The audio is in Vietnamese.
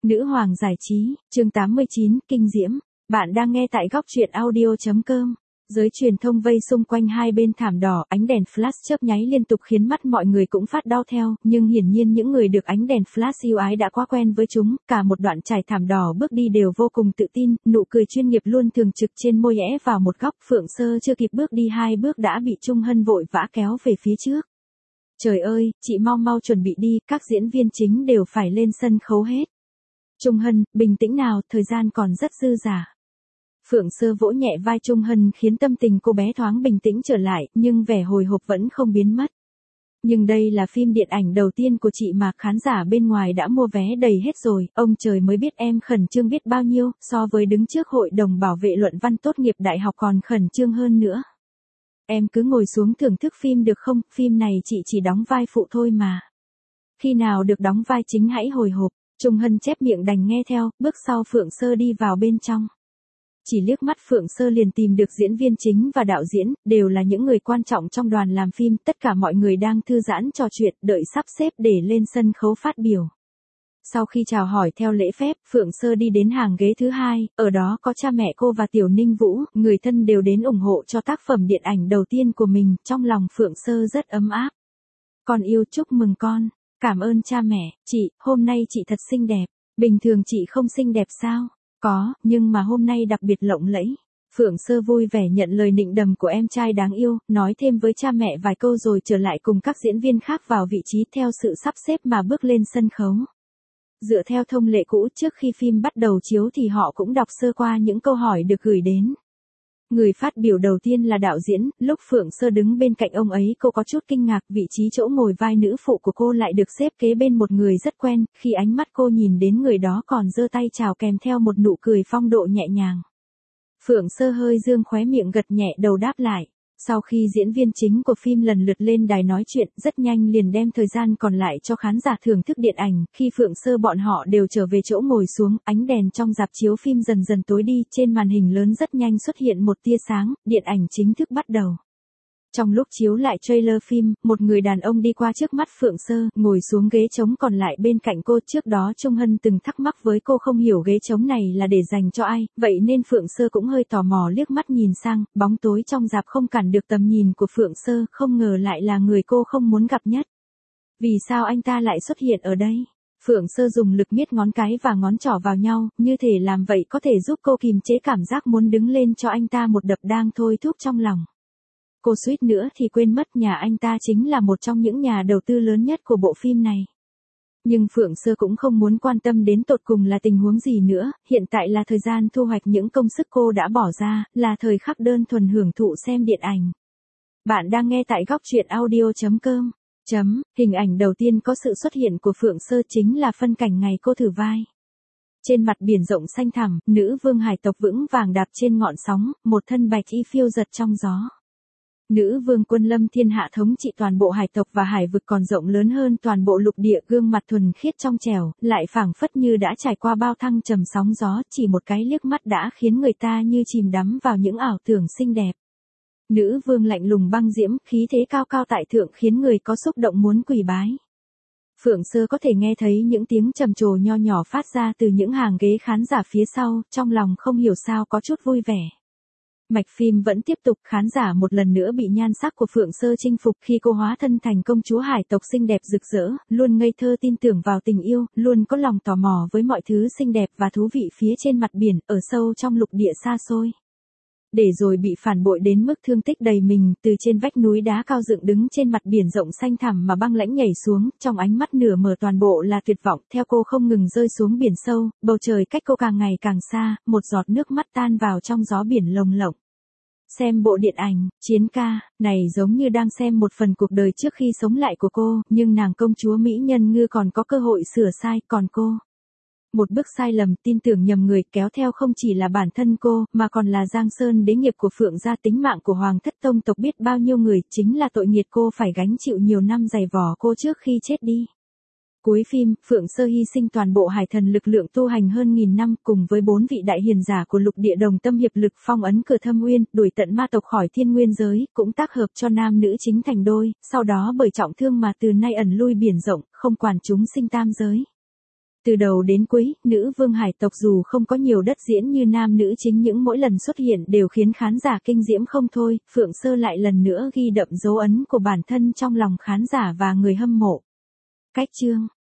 Nữ hoàng giải trí, chương 89, kinh diễm. Bạn đang nghe tại góc truyện audio.com. Giới truyền thông vây xung quanh hai bên thảm đỏ, ánh đèn flash chớp nháy liên tục khiến mắt mọi người cũng phát đau theo, nhưng hiển nhiên những người được ánh đèn flash yêu ái đã quá quen với chúng, cả một đoạn trải thảm đỏ bước đi đều vô cùng tự tin, nụ cười chuyên nghiệp luôn thường trực trên môi é vào một góc. Phượng Sơ chưa kịp bước đi hai bước đã bị Trung Hân vội vã kéo về phía trước. Trời ơi, chị mau mau chuẩn bị đi, các diễn viên chính đều phải lên sân khấu hết. Trung Hân, bình tĩnh nào, thời gian còn rất dư dả. Phượng Sơ vỗ nhẹ vai Trung Hân khiến tâm tình cô bé thoáng bình tĩnh trở lại, nhưng vẻ hồi hộp vẫn không biến mất. Nhưng đây là phim điện ảnh đầu tiên của chị mà khán giả bên ngoài đã mua vé đầy hết rồi, ông trời mới biết em khẩn trương biết bao nhiêu, so với đứng trước hội đồng bảo vệ luận văn tốt nghiệp đại học còn khẩn trương hơn nữa. Em cứ ngồi xuống thưởng thức phim được không, phim này chị chỉ đóng vai phụ thôi mà. Khi nào được đóng vai chính hãy hồi hộp. Trung Hân chép miệng đành nghe theo, bước sau Phượng Sơ đi vào bên trong. Chỉ liếc mắt Phượng Sơ liền tìm được diễn viên chính và đạo diễn, đều là những người quan trọng trong đoàn làm phim, tất cả mọi người đang thư giãn trò chuyện, đợi sắp xếp để lên sân khấu phát biểu. Sau khi chào hỏi theo lễ phép, Phượng Sơ đi đến hàng ghế thứ hai, ở đó có cha mẹ cô và Tiểu Ninh Vũ, người thân đều đến ủng hộ cho tác phẩm điện ảnh đầu tiên của mình, trong lòng Phượng Sơ rất ấm áp. Con yêu chúc mừng con. Cảm ơn cha mẹ, chị, hôm nay chị thật xinh đẹp. Bình thường chị không xinh đẹp sao? Có, nhưng mà hôm nay đặc biệt lộng lẫy. Phượng Sơ vui vẻ nhận lời nịnh đầm của em trai đáng yêu, nói thêm với cha mẹ vài câu rồi trở lại cùng các diễn viên khác vào vị trí theo sự sắp xếp mà bước lên sân khấu. Dựa theo thông lệ cũ trước khi phim bắt đầu chiếu thì họ cũng đọc sơ qua những câu hỏi được gửi đến. Người phát biểu đầu tiên là đạo diễn, lúc Phượng Sơ đứng bên cạnh ông ấy cô có chút kinh ngạc vị trí chỗ ngồi vai nữ phụ của cô lại được xếp kế bên một người rất quen, khi ánh mắt cô nhìn đến người đó còn giơ tay chào kèm theo một nụ cười phong độ nhẹ nhàng. Phượng Sơ hơi dương khóe miệng gật nhẹ đầu đáp lại. Sau khi diễn viên chính của phim lần lượt lên đài nói chuyện, rất nhanh liền đem thời gian còn lại cho khán giả thưởng thức điện ảnh, khi Phượng Sơ bọn họ đều trở về chỗ ngồi xuống, ánh đèn trong rạp chiếu phim dần dần tối đi, trên màn hình lớn rất nhanh xuất hiện một tia sáng, điện ảnh chính thức bắt đầu. Trong lúc chiếu lại trailer phim, một người đàn ông đi qua trước mắt Phượng Sơ, ngồi xuống ghế trống còn lại bên cạnh cô. Trước đó Trung Hân từng thắc mắc với cô không hiểu ghế trống này là để dành cho ai, vậy nên Phượng Sơ cũng hơi tò mò liếc mắt nhìn sang, bóng tối trong rạp không cản được tầm nhìn của Phượng Sơ, không ngờ lại là người cô không muốn gặp nhất. Vì sao anh ta lại xuất hiện ở đây? Phượng Sơ dùng lực miết ngón cái và ngón trỏ vào nhau, như thể làm vậy có thể giúp cô kìm chế cảm giác muốn đứng lên cho anh ta một đập đang thôi thúc trong lòng. Cô suýt nữa thì quên mất nhà anh ta chính là một trong những nhà đầu tư lớn nhất của bộ phim này. Nhưng Phượng Sơ cũng không muốn quan tâm đến tột cùng là tình huống gì nữa, hiện tại là thời gian thu hoạch những công sức cô đã bỏ ra, là thời khắc đơn thuần hưởng thụ xem điện ảnh. Bạn đang nghe tại góc truyện audio.com. Hình ảnh đầu tiên có sự xuất hiện của Phượng Sơ chính là phân cảnh ngày cô thử vai. Trên mặt biển rộng xanh thẳm, nữ vương hải tộc vững vàng đạp trên ngọn sóng, một thân bạch y phiêu giật trong gió. Nữ vương quân lâm thiên hạ thống trị toàn bộ hải tộc và hải vực còn rộng lớn hơn toàn bộ lục địa, gương mặt thuần khiết trong trẻo, lại phảng phất như đã trải qua bao thăng trầm sóng gió, chỉ một cái liếc mắt đã khiến người ta như chìm đắm vào những ảo tưởng xinh đẹp. Nữ vương lạnh lùng băng diễm, khí thế cao cao tại thượng khiến người có xúc động muốn quỳ bái. Phượng Sơ có thể nghe thấy những tiếng trầm trồ nho nhỏ phát ra từ những hàng ghế khán giả phía sau, trong lòng không hiểu sao có chút vui vẻ. Mạch phim vẫn tiếp tục, khán giả một lần nữa bị nhan sắc của Phượng Sơ chinh phục khi cô hóa thân thành công chúa hải tộc xinh đẹp rực rỡ, luôn ngây thơ tin tưởng vào tình yêu, luôn có lòng tò mò với mọi thứ xinh đẹp và thú vị phía trên mặt biển, ở sâu trong lục địa xa xôi. Để rồi bị phản bội đến mức thương tích đầy mình, từ trên vách núi đá cao dựng đứng trên mặt biển rộng xanh thẳm mà băng lãnh nhảy xuống, trong ánh mắt nửa mờ toàn bộ là tuyệt vọng, theo cô không ngừng rơi xuống biển sâu, bầu trời cách cô càng ngày càng xa, một giọt nước mắt tan vào trong gió biển lồng lộng. Xem bộ điện ảnh, Chiến ca, này giống như đang xem một phần cuộc đời trước khi sống lại của cô, nhưng nàng công chúa Mỹ Nhân Ngư còn có cơ hội sửa sai, còn cô. Một bước sai lầm, tin tưởng nhầm người, kéo theo không chỉ là bản thân cô, mà còn là Giang Sơn đế nghiệp của Phượng gia, tính mạng của Hoàng thất tông tộc biết bao nhiêu người, chính là tội nghiệt cô phải gánh chịu nhiều năm dày vò cô trước khi chết đi. Cuối phim, Phượng Sơ hy sinh toàn bộ hải thần lực lượng tu hành hơn 1000 năm, cùng với 4 vị đại hiền giả của lục địa đồng tâm hiệp lực phong ấn cửa Thâm Uyên, đuổi tận ma tộc khỏi thiên nguyên giới, cũng tác hợp cho nam nữ chính thành đôi, sau đó bởi trọng thương mà từ nay ẩn lui biển rộng, không quản chúng sinh tam giới. Từ đầu đến cuối, nữ vương hải tộc dù không có nhiều đất diễn như nam nữ chính những mỗi lần xuất hiện đều khiến khán giả kinh diễm không thôi, Phượng Sơ lại lần nữa ghi đậm dấu ấn của bản thân trong lòng khán giả và người hâm mộ. Cách chương